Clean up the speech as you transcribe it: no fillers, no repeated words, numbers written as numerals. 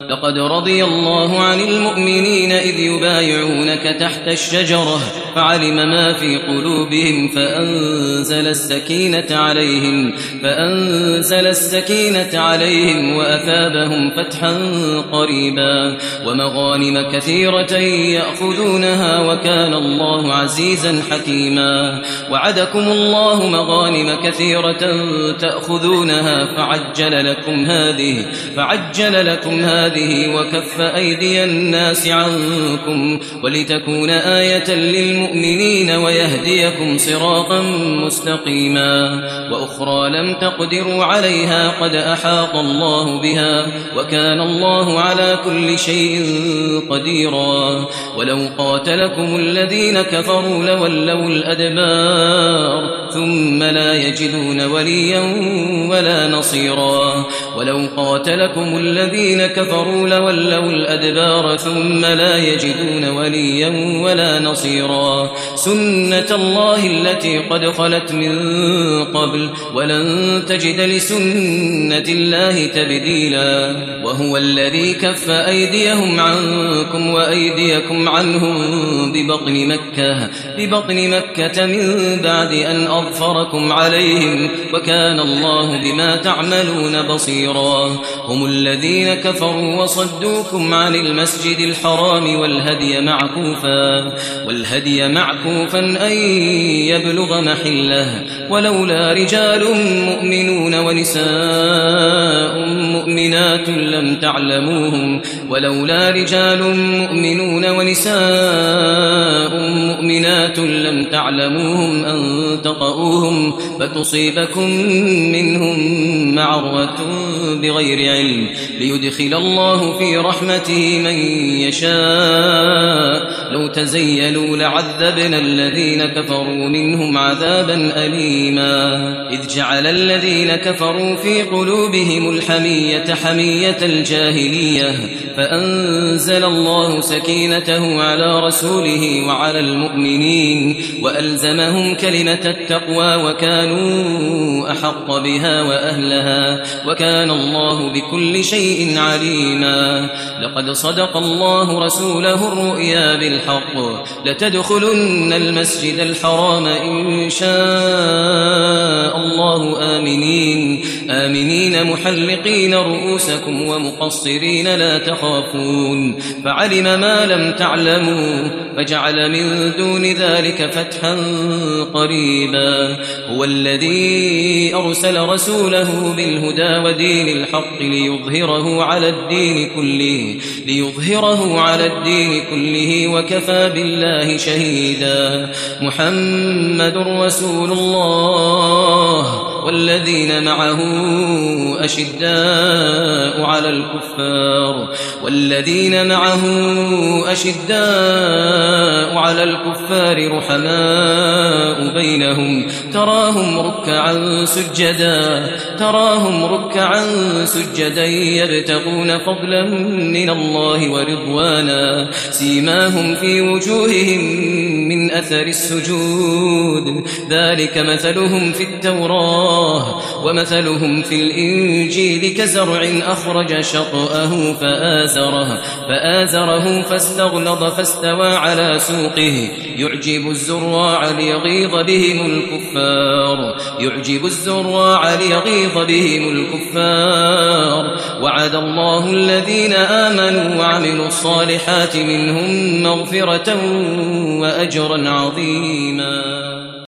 لقد رضي الله عن المؤمنين إذ يبايعونك تحت الشجرة فعلم ما في قلوبهم فأنزل السكينة عليهم وأثابهم فتحا قريبا ومغانم كثيرة يأخذونها وكان الله عزيزا حكيما وعدكم الله مغانم كثيرة تأخذونها فعجل لكم هذه وكف أيدي الناس عنكم ولتكون آية للمؤمنين ويهديكم صراطا مستقيما وأخرى لم تقدروا عليها قد أحاط الله بها وكان الله على كل شيء قديرا ولو قاتلكم الذين كفروا لولوا الأدبار ثم لا يجدون وليا ولا نصيرا ولو قاتلكم الذين كفروا لولوا الأدبار ثم لا يجدون وليا ولا نصيرا سنة الله التي قد خلت من قبل ولن تجد لسنة الله تبديلا وهو الذي كف أيديهم عنكم وأيديكم عنهم ببطن مكة من بعد أن أظفركم عليهم وكان الله بما تعملون بصيرا هم الذين كفروا وصدوكم عن المسجد الحرام والهدي معكوفا أن يبلغ محله ولولا رجال مؤمنون ونساء مؤمنات لم تعلموهم أن تطؤوهم فتصيبكم منهم معرة بغير علم ليدخل الله في رحمته من يشاء لو تزيلوا لعذبنا الذين كفروا منهم عذابا أليما إذ جعل الذين كفروا في قلوبهم الحمية حمية الجاهلية فأنزل الله سكينته على رسوله وعلى المؤمنين وألزمهم كلمة التقوى وكانوا أحق بها وأهلها وكان الله بكل شيء عليما لقد صدق الله رسوله الرؤيا بالحق لتدخلن المسجد الحرام إن شاء الله آمنين محلقين رؤوسكم ومقصرين لا تخافون فعلم ما لم تعلموا فجعل من دون ذلك فتحا قريبا هو الذي أرسل رسوله بالهدى ودين الحق ليظهره على الدين كله وكفى بالله شهيدا محمد رسول الله والذين معه أشداء على الكفار رحماء بينهم تراهم ركعا سجدا يبتغون فضلا من الله ورضوانا سيماهم في وجوههم من أثر السجود ذلك مثلهم في التوراة ومثلهم في الإنجيل كزرع أخرج شطأه فآزره فاستغلظ فاستوى على سوقه يعجب الزراع ليغيظ بهم الكفار وعد الله الذين آمنوا وعملوا الصالحات منهم مغفرة وأجرا عظيما